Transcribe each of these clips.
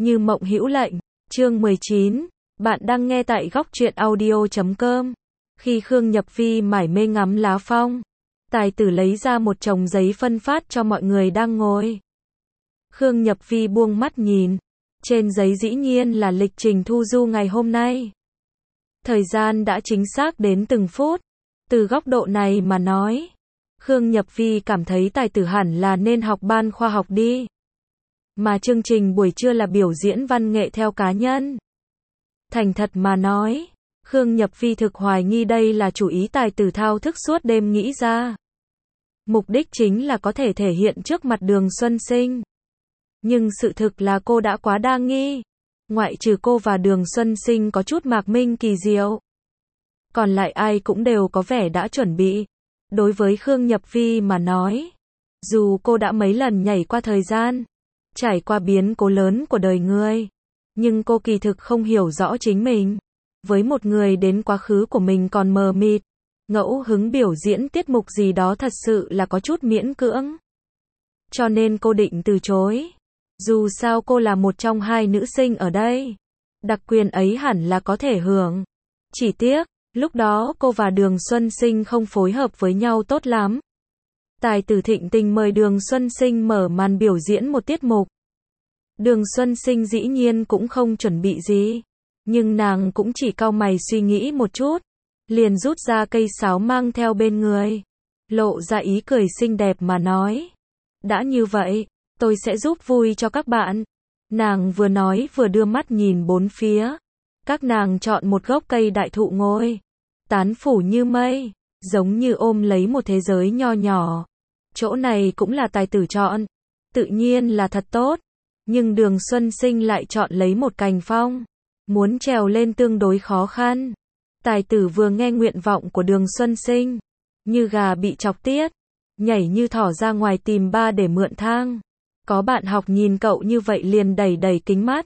Như mộng hữu lệnh, chương 19, bạn đang nghe tại góc truyện audio.com. Khi Khương Nhập Vi mải mê ngắm lá phong, tài tử lấy ra một chồng giấy phân phát cho mọi người đang ngồi. Khương Nhập Vi buông mắt nhìn, trên giấy dĩ nhiên là lịch trình thu du ngày hôm nay. Thời gian đã chính xác đến từng phút, từ góc độ này mà nói, Khương Nhập Vi cảm thấy tài tử hẳn là nên học ban khoa học đi. Mà chương trình buổi trưa là biểu diễn văn nghệ theo cá nhân. Thành thật mà nói, Khương Nhập Vi thực hoài nghi đây là chủ ý tài tử thao thức suốt đêm nghĩ ra. Mục đích chính là có thể thể hiện trước mặt Đường Xuân Sinh. Nhưng sự thực là cô đã quá đa nghi. Ngoại trừ cô và Đường Xuân Sinh có chút mạc minh kỳ diệu, còn lại ai cũng đều có vẻ đã chuẩn bị. Đối với Khương Nhập Vi mà nói, dù cô đã mấy lần nhảy qua thời gian, trải qua biến cố lớn của đời người, nhưng cô kỳ thực không hiểu rõ chính mình. Với một người đến quá khứ của mình còn mờ mịt, ngẫu hứng biểu diễn tiết mục gì đó thật sự là có chút miễn cưỡng. Cho nên cô định từ chối. Dù sao cô là một trong hai nữ sinh ở đây, đặc quyền ấy hẳn là có thể hưởng. Chỉ tiếc, lúc đó cô và Đường Xuân Sinh không phối hợp với nhau tốt lắm. Tài tử thịnh tình mời Đường Xuân Sinh mở màn biểu diễn một tiết mục. Đường Xuân Sinh dĩ nhiên cũng không chuẩn bị gì, nhưng nàng cũng chỉ cau mày suy nghĩ một chút, liền rút ra cây sáo mang theo bên người, lộ ra ý cười xinh đẹp mà nói: đã như vậy, tôi sẽ giúp vui cho các bạn. Nàng vừa nói vừa đưa mắt nhìn bốn phía. Các nàng chọn một gốc cây đại thụ ngồi, tán phủ như mây, giống như ôm lấy một thế giới nho nhỏ. Chỗ này cũng là tài tử chọn, tự nhiên là thật tốt. Nhưng Đường Xuân Sinh lại chọn lấy một cành phong, muốn trèo lên tương đối khó khăn. Tài tử vừa nghe nguyện vọng của Đường Xuân Sinh, như gà bị chọc tiết, nhảy như thỏ ra ngoài tìm ba để mượn thang. Có bạn học nhìn cậu như vậy liền đẩy đẩy kính mắt,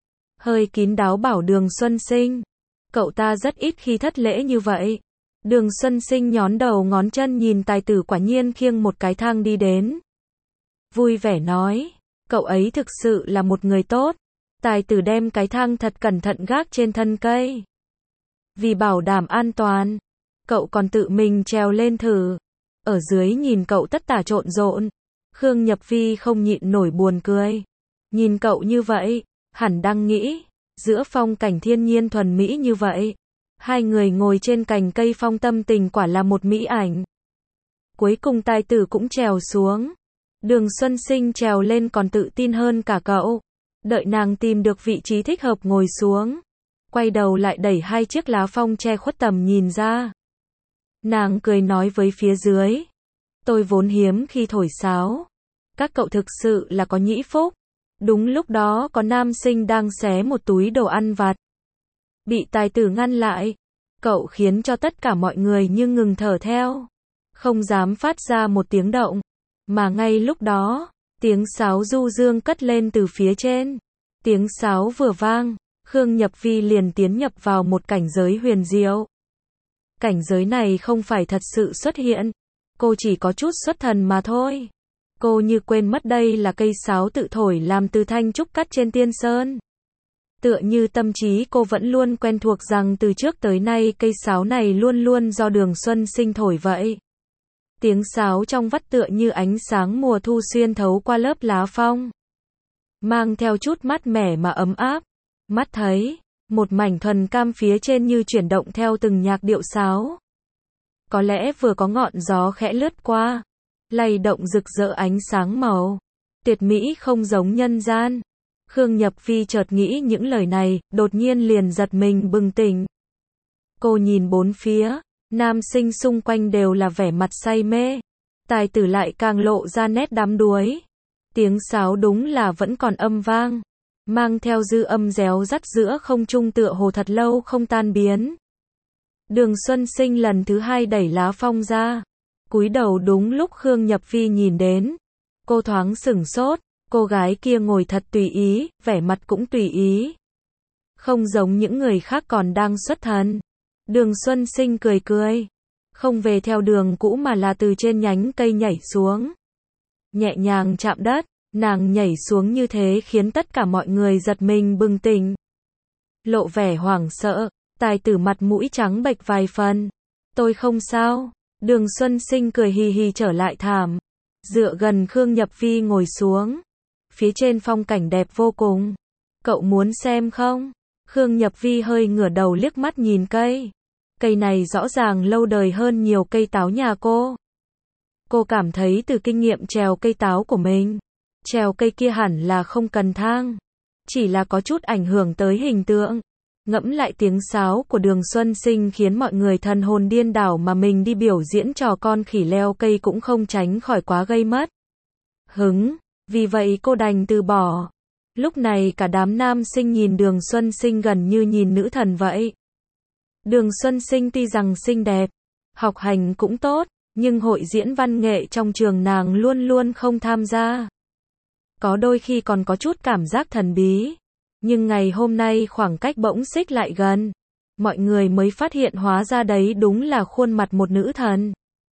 hơi kín đáo bảo Đường Xuân Sinh: cậu ta rất ít khi thất lễ như vậy. Đường Xuân Sinh nhón đầu ngón chân nhìn tài tử quả nhiên khiêng một cái thang đi đến. Vui vẻ nói: cậu ấy thực sự là một người tốt. Tài tử đem cái thang thật cẩn thận gác trên thân cây. Vì bảo đảm an toàn, cậu còn tự mình trèo lên thử. Ở dưới nhìn cậu tất tả trộn rộn, Khương Nhập Vi không nhịn nổi buồn cười. Nhìn cậu như vậy, hẳn đang nghĩ, giữa phong cảnh thiên nhiên thuần mỹ như vậy, hai người ngồi trên cành cây phong tâm tình quả là một mỹ ảnh. Cuối cùng tài tử cũng trèo xuống. Đường Xuân Sinh trèo lên còn tự tin hơn cả cậu. Đợi nàng tìm được vị trí thích hợp ngồi xuống, quay đầu lại đẩy hai chiếc lá phong che khuất tầm nhìn ra. Nàng cười nói với phía dưới: tôi vốn hiếm khi thổi sáo, các cậu thực sự là có nhĩ phúc. Đúng lúc đó có nam sinh đang xé một túi đồ ăn vặt, bị tài tử ngăn lại. Cậu khiến cho tất cả mọi người như ngừng thở theo, không dám phát ra một tiếng động. Mà ngay lúc đó, tiếng sáo du dương cất lên từ phía trên. Tiếng sáo vừa vang, Khương Nhập Vi liền tiến nhập vào một cảnh giới huyền diệu. Cảnh giới này không phải thật sự xuất hiện, cô chỉ có chút xuất thần mà thôi. Cô như quên mất đây là cây sáo tự thổi làm từ thanh trúc cắt trên tiên sơn. Tựa như tâm trí cô vẫn luôn quen thuộc rằng từ trước tới nay cây sáo này luôn luôn do Đường Xuân Sinh thổi vậy. Tiếng sáo trong vắt tựa như ánh sáng mùa thu xuyên thấu qua lớp lá phong, mang theo chút mát mẻ mà ấm áp. Mắt thấy, một mảnh thuần cam phía trên như chuyển động theo từng nhạc điệu sáo. Có lẽ vừa có ngọn gió khẽ lướt qua, lay động rực rỡ ánh sáng màu, tuyệt mỹ không giống nhân gian. Khương Nhập Vi chợt nghĩ những lời này, đột nhiên liền giật mình bừng tỉnh. Cô nhìn bốn phía, nam sinh xung quanh đều là vẻ mặt say mê, tài tử lại càng lộ ra nét đắm đuối. Tiếng sáo đúng là vẫn còn âm vang, mang theo dư âm réo rắt giữa không trung tựa hồ thật lâu không tan biến. Đường Xuân Sinh lần thứ hai đẩy lá phong ra, cúi đầu đúng lúc Khương Nhập Vi nhìn đến. Cô thoáng sửng sốt, cô gái kia ngồi thật tùy ý, vẻ mặt cũng tùy ý, không giống những người khác còn đang xuất thần. Đường Xuân Sinh cười cười, không về theo đường cũ mà là từ trên nhánh cây nhảy xuống, nhẹ nhàng chạm đất. Nàng nhảy xuống như thế khiến tất cả mọi người giật mình bừng tỉnh. Lộ vẻ hoảng sợ, tài tử mặt mũi trắng bệch vài phần. Tôi không sao. Đường Xuân Sinh cười hì hì trở lại thảm. Dựa gần Khương Nhập Vi ngồi xuống. Phía trên phong cảnh đẹp vô cùng. Cậu muốn xem không? Khương Nhập Vi hơi ngửa đầu liếc mắt nhìn cây. Cây này rõ ràng lâu đời hơn nhiều cây táo nhà cô. Cô cảm thấy từ kinh nghiệm trèo cây táo của mình, trèo cây kia hẳn là không cần thang. Chỉ là có chút ảnh hưởng tới hình tượng. Ngẫm lại tiếng sáo của Đường Xuân Sinh khiến mọi người thần hồn điên đảo mà mình đi biểu diễn trò con khỉ leo cây cũng không tránh khỏi quá gây mất hứng. Vì vậy cô đành từ bỏ. Lúc này cả đám nam sinh nhìn Đường Xuân Sinh gần như nhìn nữ thần vậy. Đường Xuân Sinh tuy rằng xinh đẹp, học hành cũng tốt, nhưng hội diễn văn nghệ trong trường nàng luôn luôn không tham gia. Có đôi khi còn có chút cảm giác thần bí. Nhưng ngày hôm nay khoảng cách bỗng xích lại gần. Mọi người mới phát hiện hóa ra đấy đúng là khuôn mặt một nữ thần.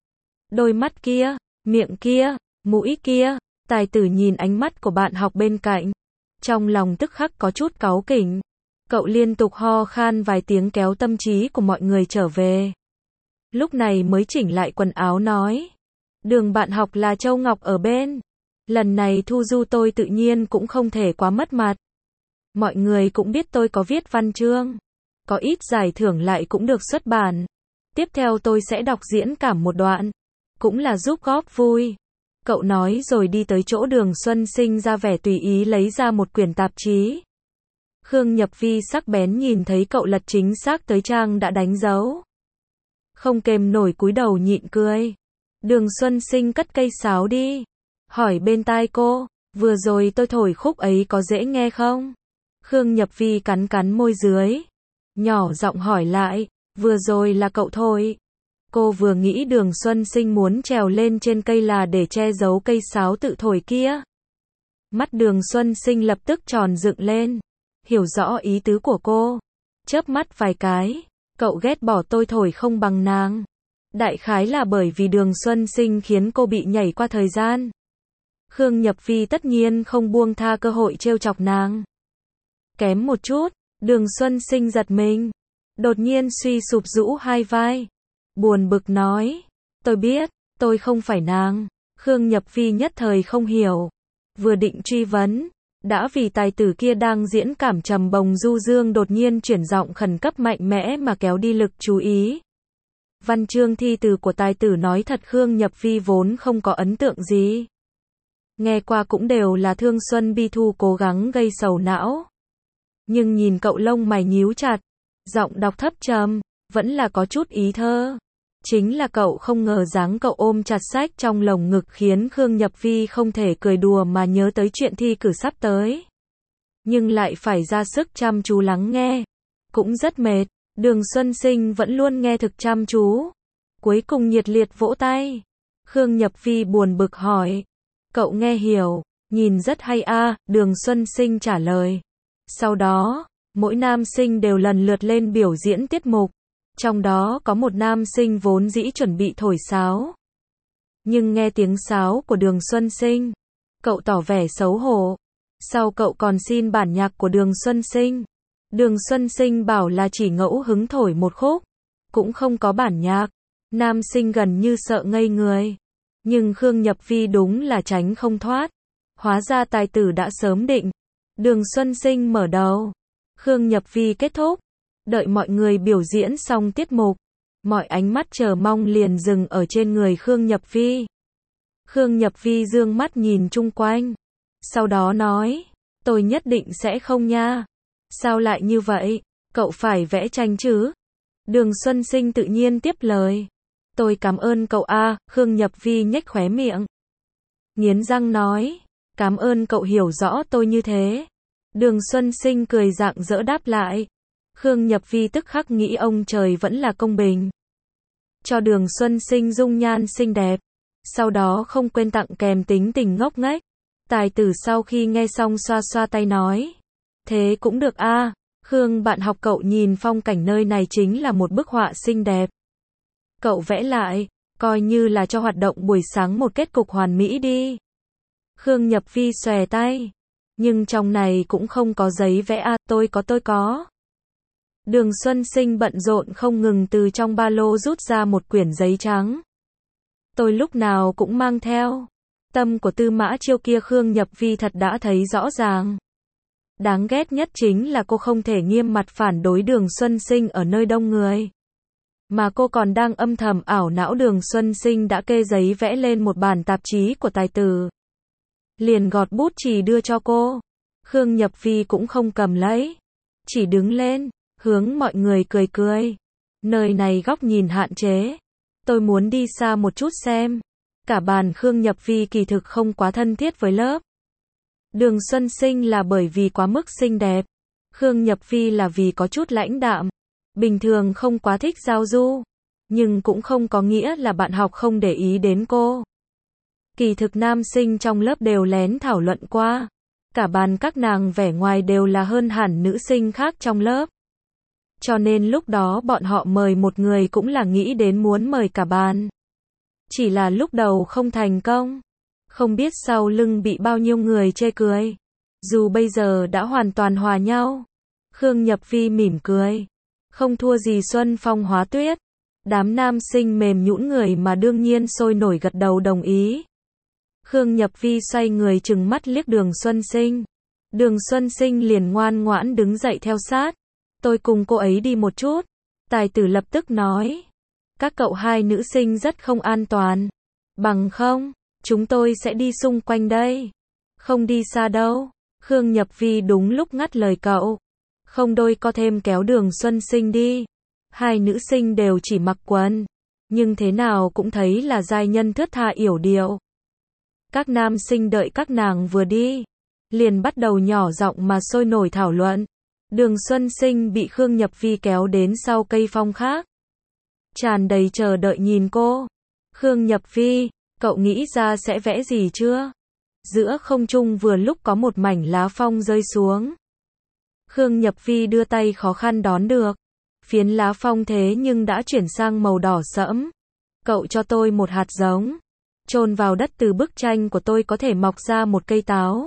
Đôi mắt kia, miệng kia, mũi kia. Tài tử nhìn ánh mắt của bạn học bên cạnh. Trong lòng tức khắc có chút cáu kỉnh. Cậu liên tục ho khan vài tiếng kéo tâm trí của mọi người trở về. Lúc này mới chỉnh lại quần áo nói. Đường bạn học là Châu Ngọc ở bên. Lần này thu du tôi tự nhiên cũng không thể quá mất mặt. Mọi người cũng biết tôi có viết văn chương. Có ít giải thưởng lại cũng được xuất bản. Tiếp theo tôi sẽ đọc diễn cảm một đoạn. Cũng là giúp góp vui. Cậu nói rồi đi tới chỗ Đường Xuân Sinh ra vẻ tùy ý lấy ra một quyển tạp chí. Khương Nhập Vi sắc bén nhìn thấy cậu lật chính xác tới trang đã đánh dấu. Không kềm nổi cúi đầu nhịn cười. Đường Xuân Sinh cất cây sáo đi. Hỏi bên tai cô, vừa rồi tôi thổi khúc ấy có dễ nghe không? Khương Nhập Vi cắn cắn môi dưới. Nhỏ giọng hỏi lại, vừa rồi là cậu thổi. Cô vừa nghĩ Đường Xuân Sinh muốn trèo lên trên cây là để che giấu cây sáo tự thổi kia. Mắt Đường Xuân Sinh lập tức tròn dựng lên. Hiểu rõ ý tứ của cô. Chớp mắt vài cái. Cậu ghét bỏ tôi thổi không bằng nàng. Đại khái là bởi vì Đường Xuân Sinh khiến cô bị nhảy qua thời gian. Khương Nhập Vi tất nhiên không buông tha cơ hội trêu chọc nàng. Kém một chút. Đường Xuân Sinh giật mình. Đột nhiên suy sụp rũ hai vai. Buồn bực nói. Tôi biết, tôi không phải nàng. Khương Nhập Vi nhất thời không hiểu. Vừa định truy vấn. Đã vì tài tử kia đang diễn cảm trầm bồng du dương đột nhiên chuyển giọng khẩn cấp mạnh mẽ mà kéo đi lực chú ý. Văn chương thi từ của tài tử nói thật Khương Nhập Vi vốn không có ấn tượng gì. Nghe qua cũng đều là thương xuân bi thu cố gắng gây sầu não. Nhưng nhìn cậu lông mày nhíu chặt, giọng đọc thấp trầm, vẫn là có chút ý thơ. Chính là cậu không ngờ dáng cậu ôm chặt sách trong lồng ngực khiến Khương Nhập Vi không thể cười đùa mà nhớ tới chuyện thi cử sắp tới. Nhưng lại phải ra sức chăm chú lắng nghe. Cũng rất mệt, Đường Xuân Sinh vẫn luôn nghe thực chăm chú. Cuối cùng nhiệt liệt vỗ tay. Khương Nhập Vi buồn bực hỏi. Cậu nghe hiểu, nhìn rất hay a. Đường Xuân Sinh trả lời. Sau đó, mỗi nam sinh đều lần lượt lên biểu diễn tiết mục. Trong đó có một nam sinh vốn dĩ chuẩn bị thổi sáo. Nhưng nghe tiếng sáo của Đường Xuân Sinh, cậu tỏ vẻ xấu hổ. Sau cậu còn xin bản nhạc của Đường Xuân Sinh. Đường Xuân Sinh bảo là chỉ ngẫu hứng thổi một khúc, cũng không có bản nhạc. Nam sinh gần như sợ ngây người. Nhưng Khương Nhập Vi đúng là tránh không thoát. Hóa ra tài tử đã sớm định. Đường Xuân Sinh mở đầu. Khương Nhập Vi kết thúc. Đợi mọi người biểu diễn xong tiết mục. Mọi ánh mắt chờ mong liền dừng ở trên người Khương Nhập Vi. Khương Nhập Vi dương mắt nhìn chung quanh. Sau đó nói. Tôi nhất định sẽ không nha. Sao lại như vậy? Cậu phải vẽ tranh chứ? Đường Xuân Sinh tự nhiên tiếp lời. Tôi cảm ơn cậu a. Khương Nhập Vi nhếch khóe miệng. Nghiến răng nói. Cảm ơn cậu hiểu rõ tôi như thế. Đường Xuân Sinh cười rạng rỡ đáp lại. Khương Nhập Vi tức khắc nghĩ ông trời vẫn là công bình. Cho Đường Xuân Sinh dung nhan xinh đẹp. Sau đó không quên tặng kèm tính tình ngốc nghếch. Tài tử sau khi nghe xong xoa xoa tay nói. Thế cũng được a. Khương bạn học cậu nhìn phong cảnh nơi này chính là một bức họa xinh đẹp. Cậu vẽ lại, coi như là cho hoạt động buổi sáng một kết cục hoàn mỹ đi. Khương Nhập Vi xòe tay. Nhưng trong này cũng không có giấy vẽ à, tôi có. Đường Xuân Sinh bận rộn không ngừng từ trong ba lô rút ra một quyển giấy trắng. Tôi lúc nào cũng mang theo. Tâm của Tư Mã Chiêu kia Khương Nhập Vi thật đã thấy rõ ràng. Đáng ghét nhất chính là cô không thể nghiêm mặt phản đối Đường Xuân Sinh ở nơi đông người. Mà cô còn đang âm thầm ảo não Đường Xuân Sinh đã kê giấy vẽ lên một bản tạp chí của tài tử. Liền gọt bút chì đưa cho cô. Khương Nhập Vi cũng không cầm lấy. Chỉ đứng lên, hướng mọi người cười cười. Nơi này góc nhìn hạn chế. Tôi muốn đi xa một chút xem. Cả bàn Khương Nhập Vi kỳ thực không quá thân thiết với lớp. Đường Xuân Sinh là bởi vì quá mức xinh đẹp. Khương Nhập Vi là vì có chút lãnh đạm. Bình thường không quá thích giao du. Nhưng cũng không có nghĩa là bạn học không để ý đến cô. Kỳ thực nam sinh trong lớp đều lén thảo luận qua. Cả bàn các nàng vẻ ngoài đều là hơn hẳn nữ sinh khác trong lớp. Cho nên lúc đó bọn họ mời một người cũng là nghĩ đến muốn mời cả bàn. Chỉ là lúc đầu không thành công. Không biết sau lưng bị bao nhiêu người chê cười. Dù bây giờ đã hoàn toàn hòa nhau. Khương Nhập Vi mỉm cười. Không thua gì Xuân Phong Hóa Tuyết. Đám nam sinh mềm nhũn người mà đương nhiên sôi nổi gật đầu đồng ý. Khương Nhập Vi xoay người trừng mắt liếc Đường Xuân Sinh. Đường Xuân Sinh liền ngoan ngoãn đứng dậy theo sát. Tôi cùng cô ấy đi một chút. Tài tử lập tức nói. Các cậu hai nữ sinh rất không an toàn. Bằng không, chúng tôi sẽ đi xung quanh đây. Không đi xa đâu. Khương Nhập Vi đúng lúc ngắt lời cậu. Không đôi co thêm kéo Đường Xuân Sinh đi. Hai nữ sinh đều chỉ mặc quần. Nhưng thế nào cũng thấy là giai nhân thướt tha yểu điệu. Các nam sinh đợi các nàng vừa đi. Liền bắt đầu nhỏ giọng mà sôi nổi thảo luận. Đường Xuân Sinh bị Khương Nhập Vi kéo đến sau cây phong khác. Tràn đầy chờ đợi nhìn cô. Khương Nhập Vi, cậu nghĩ ra sẽ vẽ gì chưa? Giữa không trung vừa lúc có một mảnh lá phong rơi xuống. Khương Nhập Vi đưa tay khó khăn đón được. Phiến lá phong thế nhưng đã chuyển sang màu đỏ sẫm. Cậu cho tôi một hạt giống. Chôn vào đất từ bức tranh của tôi có thể mọc ra một cây táo.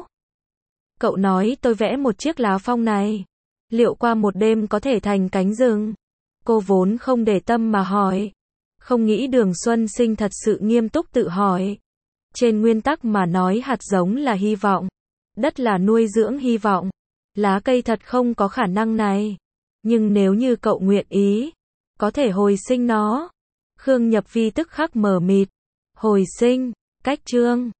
Cậu nói tôi vẽ một chiếc lá phong này. Liệu qua một đêm có thể thành cánh rừng? Cô vốn không để tâm mà hỏi. Không nghĩ Đường Xuân Sinh thật sự nghiêm túc tự hỏi. Trên nguyên tắc mà nói hạt giống là hy vọng. Đất là nuôi dưỡng hy vọng. Lá cây thật không có khả năng này. Nhưng nếu như cậu nguyện ý, có thể hồi sinh nó. Khương Nhập Vi tức khắc mờ mịt. Hồi sinh, cách chương.